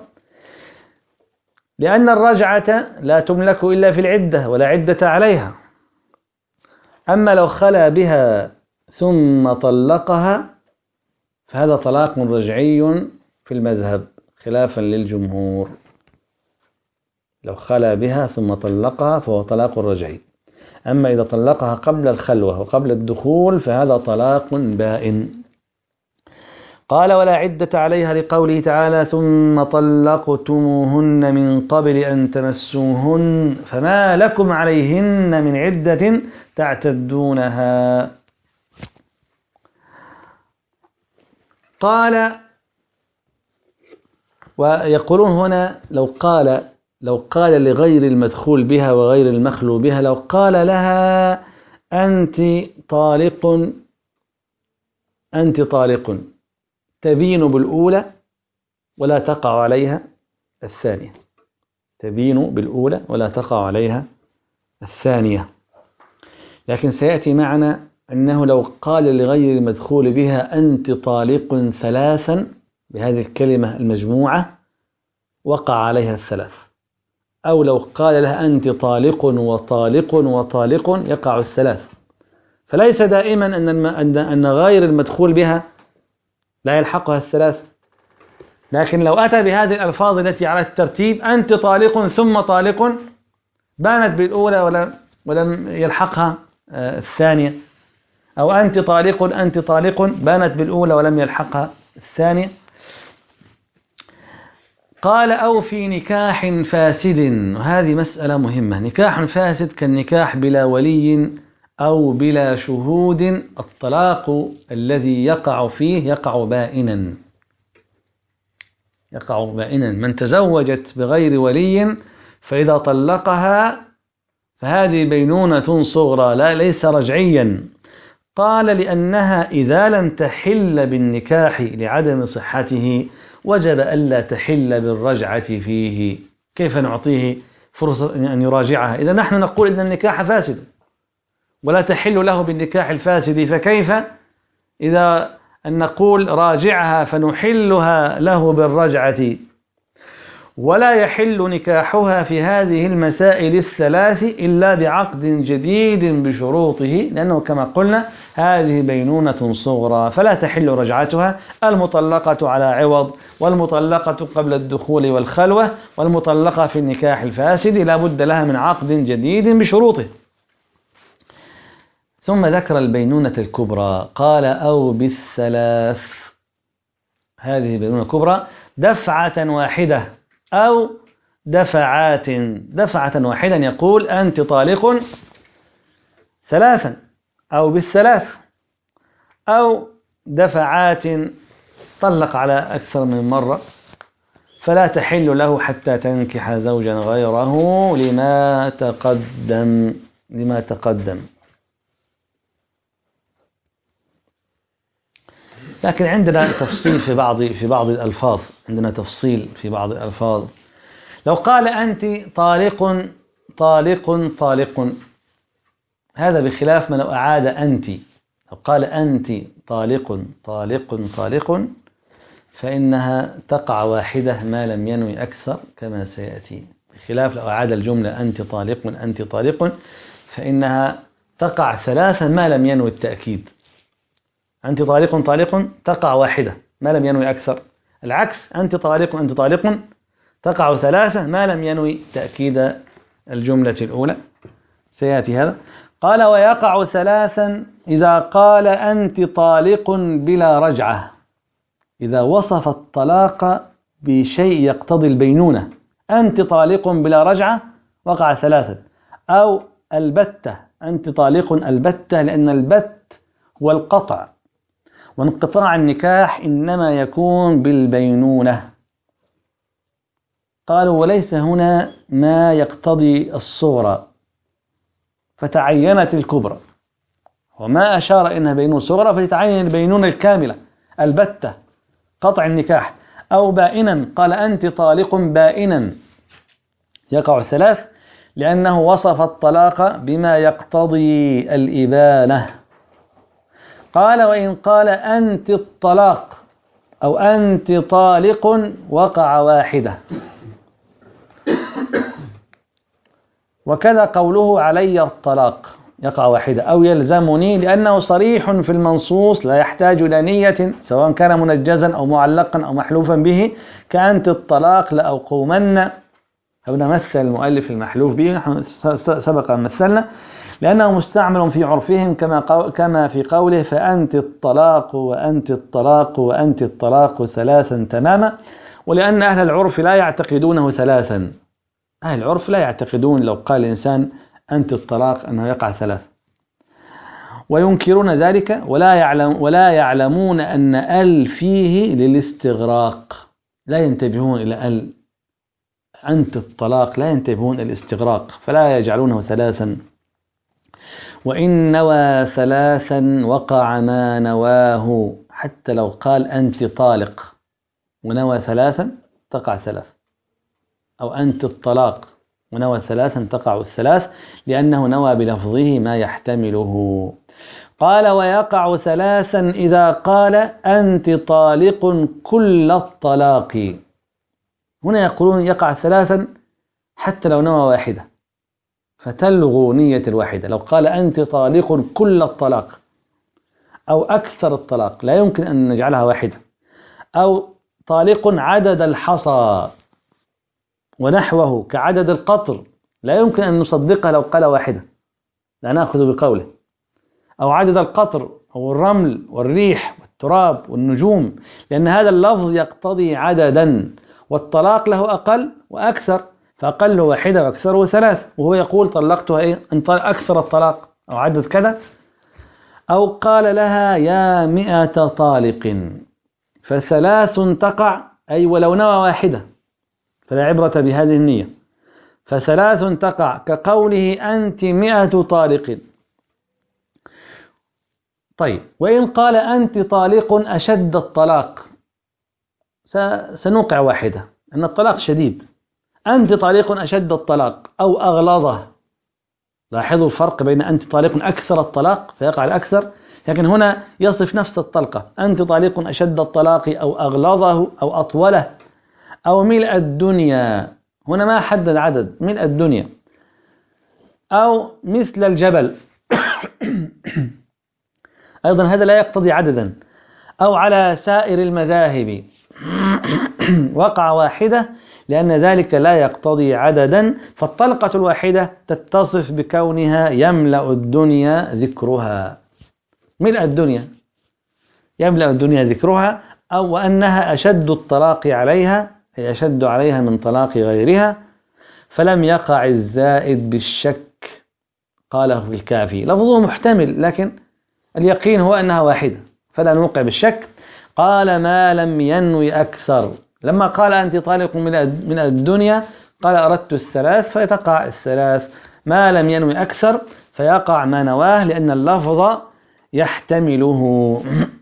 لأن الرجعة لا تملك إلا في العدة ولا عدة عليها. أما لو خلا بها ثم طلقها فهذا طلاق رجعي في المذهب خلافا للجمهور. لو خلا بها ثم طلقها فهو طلاق رجعي. أما إذا طلقها قبل الخلوة وقبل الدخول فهذا طلاق بائن. قال ولا عدة عليها لقوله تعالى ثم طلقتموهن من قبل أن تمسوهن فما لكم عليهن من عدة تعتدونها. قال ويقولون هنا لو قال لو قال لغير المدخول بها وغير المخلو بها، لو قال لها أنت طالق أنت طالق تبين بالأولى ولا تقع عليها الثانية، تبين بالأولى ولا تقع عليها الثانية. لكن سيأتي معنا أنه لو قال لغير المدخول بها أنت طالق ثلاثا بهذه الكلمة المجموعة وقع عليها الثلاث، أو لو قال لها أنت طالق وطالق وطالق يقع الثلاث. فليس دائما أن أن غير المدخول بها لا يلحقها الثلاث، لكن لو أتى بهذه الألفاظ التي على الترتيب أنت طالق ثم طالق بانت بالأولى ولم ولم يلحقها الثانية، أو أنت طالق أنت طالق بانت بالأولى ولم يلحقها الثانية. قال أو في نكاح فاسد، وهذه مسألة مهمة. نكاح فاسد كالنكاح بلا ولي أو بلا شهود، الطلاق الذي يقع فيه يقع بائنا، يقع بائنا. من تزوجت بغير ولي فإذا طلقها فهذه بينونة صغرى لا ليس رجعيا. قال لأنها إذا لم تحل بالنكاح لعدم صحته وجب ألا تحل بالرجعة فيه. كيف نعطيه فرصة أن يراجعها إذا نحن نقول إن النكاح فاسد ولا تحل له بالنكاح الفاسد؟ فكيف إذا أن نقول راجعها فنحلها له بالرجعة؟ ولا يحل نكاحها في هذه المسائل الثلاث إلا بعقد جديد بشروطه، لأنه كما قلنا هذه بينونة صغرى فلا تحل رجعتها. المطلقة على عوض، والمطلقة قبل الدخول والخلوة، والمطلقة في النكاح الفاسد لا بد لها من عقد جديد بشروطه. ثم ذكر البينونة الكبرى قال أو بالثلاث، هذه بينونة كبرى دفعة واحدة أو دفعات. دفعة واحدا يقول أنت طالق ثلاثا أو بالثلاث، أو دفعات طلق على أكثر من مرة فلا تحل له حتى تنكح زوجا غيره لما تقدم لما تقدم. لكن عندنا تفصيل في بعض في بعض الألفاظ عندنا تفصيل في بعض الألفاظ. لو قال أنت طالق طالق طالق، هذا بخلاف ما لو أعاد أنت. لو قال أنت طالق طالق طالق فإنها تقع واحدة ما لم ينوي أكثر كما سيأتي، بخلاف لو أعاد الجملة أنت طالق أنت طالق فإنها تقع ثلاثا ما لم ينوي التأكيد. أنت طالق طالق تقع واحدة ما لم ينوي أكثر، العكس أنت طالق أنت طالق تقع ثلاثة ما لم ينوي تأكيد الجملة الأولى، سيأتي هذا. قال ويقع ثلاثا إذا قال أنت طالق بلا رجعة، إذا وصف الطلاق بشيء يقتضي البينونة، أنت طالق بلا رجعة وقع ثلاثا، أو البتة أنت طالق البتة، لأن البت هو القطع، وانقطاع النكاح إنما يكون بالبينونة. قالوا وليس هنا ما يقتضي الصغرى فتعينت الكبرى، وما أشار إنها بينونة صغرى فتتعين البينونة الكاملة البتة قطع النكاح. أو بائنا، قال أنت طالق بائنا، يقع ثلاث لأنه وصف الطلاق بما يقتضي الإبانة. قال وإن قال أنت الطلاق أو أنت طالق وقع واحدة، وكذا قوله علي الطلاق يقع واحدة، أو يلزمني، لأنه صريح في المنصوص لا يحتاج إلى نية سواء كان منجزا أو معلقا أو محلوفا به، كأنت الطلاق لأقومن. هنا مثل المؤلف المحلوف به، سبق أن مثلنا، لأنه مستعمل في عرفهم كما كما في قوله فأنت الطلاق وأنت الطلاق وأنت الطلاق ثلاثا تماما، ولأن أهل العرف لا يعتقدونه ثلاثا. أهل العرف لا يعتقدون لو قال الإنسان أنت الطلاق أنه يقع ثلاث، وينكرون ذلك ولا يعلم ولا يعلمون أن ال فيه للاستغراق، لا ينتبهون إلى ال أنت الطلاق، لا ينتبهون إلى الاستغراق فلا يجعلونه ثلاثا. وإن نوى ثلاثا وقع ما نواه، حتى لو قال أنت طالق ونوى ثلاثا تقع ثلاث، أو أنت الطلاق ونوى ثلاثا تقع الثلاث، لأنه نوى بلفظه ما يحتمله. قال ويقع ثلاثا إذا قال أنت طالق كل الطلاق. هنا يقولون يقع ثلاثا حتى لو نوى واحدة، فتلغوا نية الواحدة. لو قال أنت طالق كل الطلاق أو أكثر الطلاق لا يمكن أن نجعلها واحدة، أو طالق عدد الحصى ونحوه كعدد القطر لا يمكن أن نصدقها لو قال واحدة، لا نأخذ بقوله. أو عدد القطر أو الرمل والريح والتراب والنجوم، لأن هذا اللفظ يقتضي عددا، والطلاق له أقل وأكثر، فأقل واحدة وأكثره ثلاث، وهو يقول طلقتها إيه أنت أكثر الطلاق أو عدد كذا. أو قال لها يا مئة طالق فثلاث تقع، أي ولو نوى واحدة فلا عبرة بهذه النية، فثلاث تقع كقوله أنت مئة طالق. طيب وإن قال أنت طالق أشد الطلاق سنوقع واحدة، أن الطلاق شديد، أنت طالق أشد الطلاق أو أغلظه. لاحظوا الفرق بين أنت طالق أكثر الطلاق فيقع الأكثر، لكن هنا يصف نفس الطلقة، أنت طالق أشد الطلاق أو أغلظه أو أطوله أو ملء الدنيا، هنا ما حدد عدد، ملء الدنيا، أو مثل الجبل أيضا هذا لا يقتضي عددا، أو على سائر المذاهب وقع واحدة، لأن ذلك لا يقتضي عددا، فالطلقة الواحدة تتصف بكونها يملأ الدنيا ذكرها، ملء الدنيا يملأ الدنيا ذكرها، أو وأنها أشد الطلاق عليها، هي أشد عليها من طلاق غيرها، فلم يقع الزائد بالشك قاله في الكافي. لفظه محتمل لكن اليقين هو أنها واحدة فلا نوقع بالشك. قال ما لم ينوي أكثر، لما قال أنت طالق من الدنيا قال أردت الثلاث فيتقع الثلاث، ما لم ينوي أكثر فيقع ما نواه لأن اللفظ يحتمله.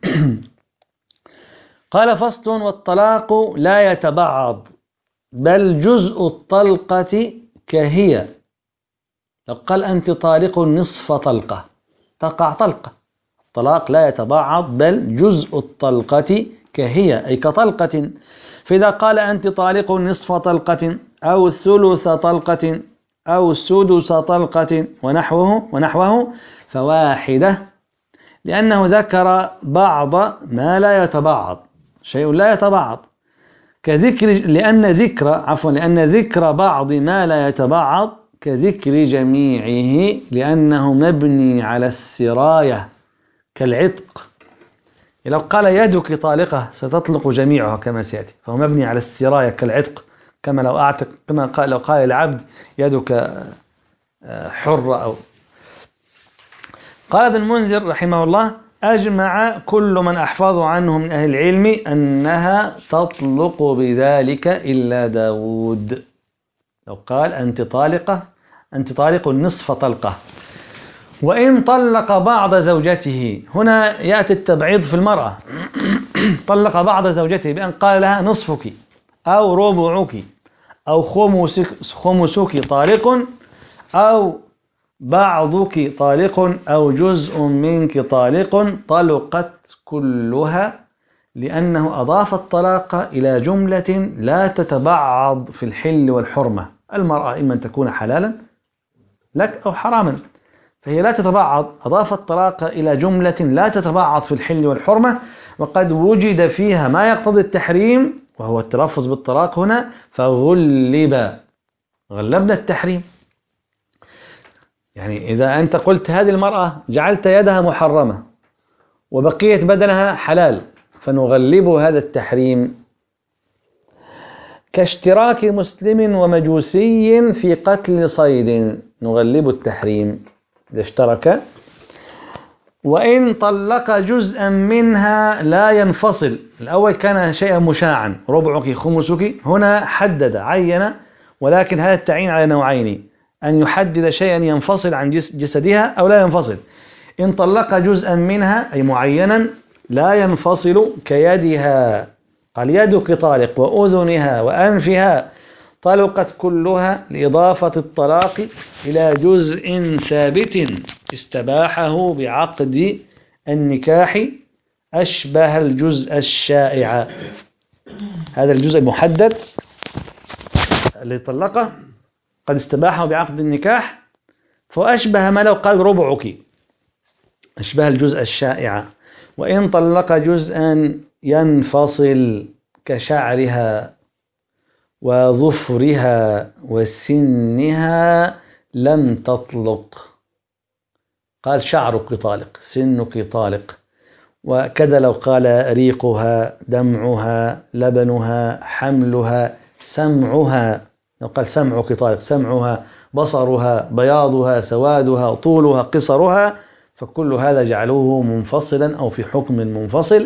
قال فصل: والطلاق لا يتبعض بل جزء الطلقة كهي. لو قال أنت طالق نصف طلقة تقع طلقة. الطلاق لا يتبعض بل جزء الطلقة كهي أي كطلقة. فإذا قال أنت طالق نصف طلقة أو ثلث طلقة أو سدس طلقة ونحوه ونحوه فواحدة، لأنه ذكر بعض ما لا يتبعض، شيء لا يتبعض كذكر، لأن ذكر عفوا لأن ذكر بعض ما لا يتبعض كذكر جميعه، لأنه مبني على السراية كالعتق. لو قال يدك طالقة ستطلق جميعها كما سيأتي، فهو مبني على السراية كالعتق، كما لو أعتق، كما قال لو قال العبد يدك حرة. أو قال ابن المنذر رحمه الله: أجمع كل من أحفظ عنه من أهل العلم أنها تطلق بذلك إلا داود. لو قال أنت طالقة أنت طالق نصف طلقة، وإن طلق بعض زوجته، هنا يأتي التبعيض في المرأة طلق بعض زوجته بأن قال لها نصفك أو ربعك أو خمسك, خمسك طالق، أو بعضك طالق أو جزء منك طالق، طلقت كلها، لأنه أضاف الطلاق إلى جملة لا تتبعض في الحل والحرمة. المرأة إما أن تكون حلالا لك أو حراما، فهي لا تتبعض، أضاف الطلاق إلى جملة لا تتبعض في الحل والحرمة، وقد وجد فيها ما يقتضي التحريم وهو التلفظ بالطلاق هنا، فغلب غلبنا التحريم. يعني إذا أنت قلت هذه المرأة جعلت يدها محرمة وبقية بدنها حلال، فنغلب هذا التحريم. كاشتراك مسلم ومجوسي في قتل صيد، نغلب التحريم إذا اشترك. وإن طلق جزءا منها لا ينفصل، الأول كان شيئا مشاعا ربعك خمسك، هنا حدد عين، ولكن هذا التعيين على نوعين: أن يحدد شيئا ينفصل عن جسدها أو لا ينفصل. إن طلق جزءا منها أي معينا لا ينفصل كيدها، قال يدك طالق، وأذنها وأنفها طلقت كلها، لإضافة الطلاق إلى جزء ثابت استباحه بعقد النكاح أشبه الجزء الشائع. هذا الجزء المحدد الذي طلقه قد استباحه بعقد النكاح، فأشبه ما لو قال ربعك، أشبه الجزء الشائع. وإن طلق جزءا ينفصل كشعرها وظفرها وسنها لم تطلق، قال شعرك طالق سنك طالق. وكذا لو قال ريقها دمعها لبنها حملها سمعها، لو قال سمعك طالق سمعها بصرها بياضها سوادها طولها قصرها، فكل هذا جعلوه منفصلا أو في حكم منفصل.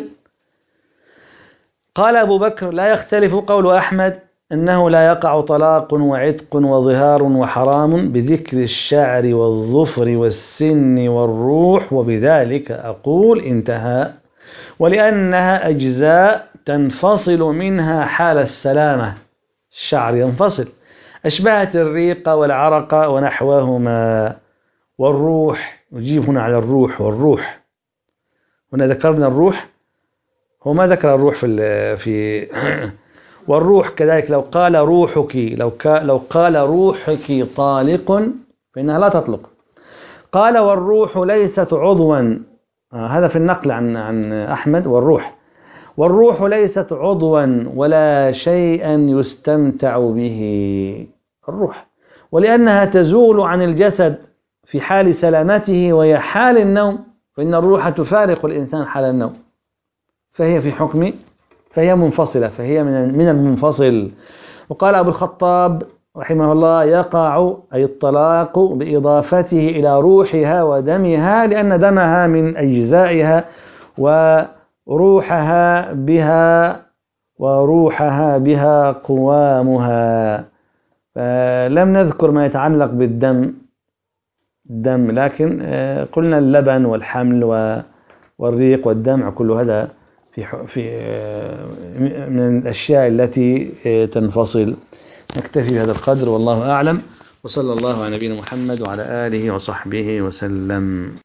قال أبو بكر: لا يختلف قول أحمد أنه لا يقع طلاق وعتق وظهار وحرام بذكر الشعر والظفر والسن والروح، وبذلك أقول انتهى، ولأنها أجزاء تنفصل منها حال السلامة، الشعر ينفصل، أشبهت الريق والعرق ونحوهما. والروح، نجيب هنا على الروح، والروح هنا ذكرنا الروح، هو ما ذكر الروح في في والروح كذلك لو قال روحك، لو لو قال روحك طالق فإنها لا تطلق. قال: والروح ليست عضوا، آه هذا في النقل عن عن أحمد. والروح والروح ليست عضوا ولا شيئا يستمتع به، الروح، ولأنها تزول عن الجسد في حال سلامته وهي حال النوم، فإن الروح تفارق الإنسان حال النوم، فهي في حكم فهي منفصلة، فهي من من المنفصل. وقال أبو الخطاب رحمه الله: يقع أي الطلاق بإضافته إلى روحها ودمها، لأن دمها من أجزائها وروحها بها وروحها بها قوامها. لم نذكر ما يتعلق بالدم الدم لكن قلنا اللبن والحمل والريق والدمع كل هذا في في من الأشياء التي تنفصل. نكتفي بهذا القدر والله أعلم، وصلى الله على نبينا محمد وعلى آله وصحبه وسلم.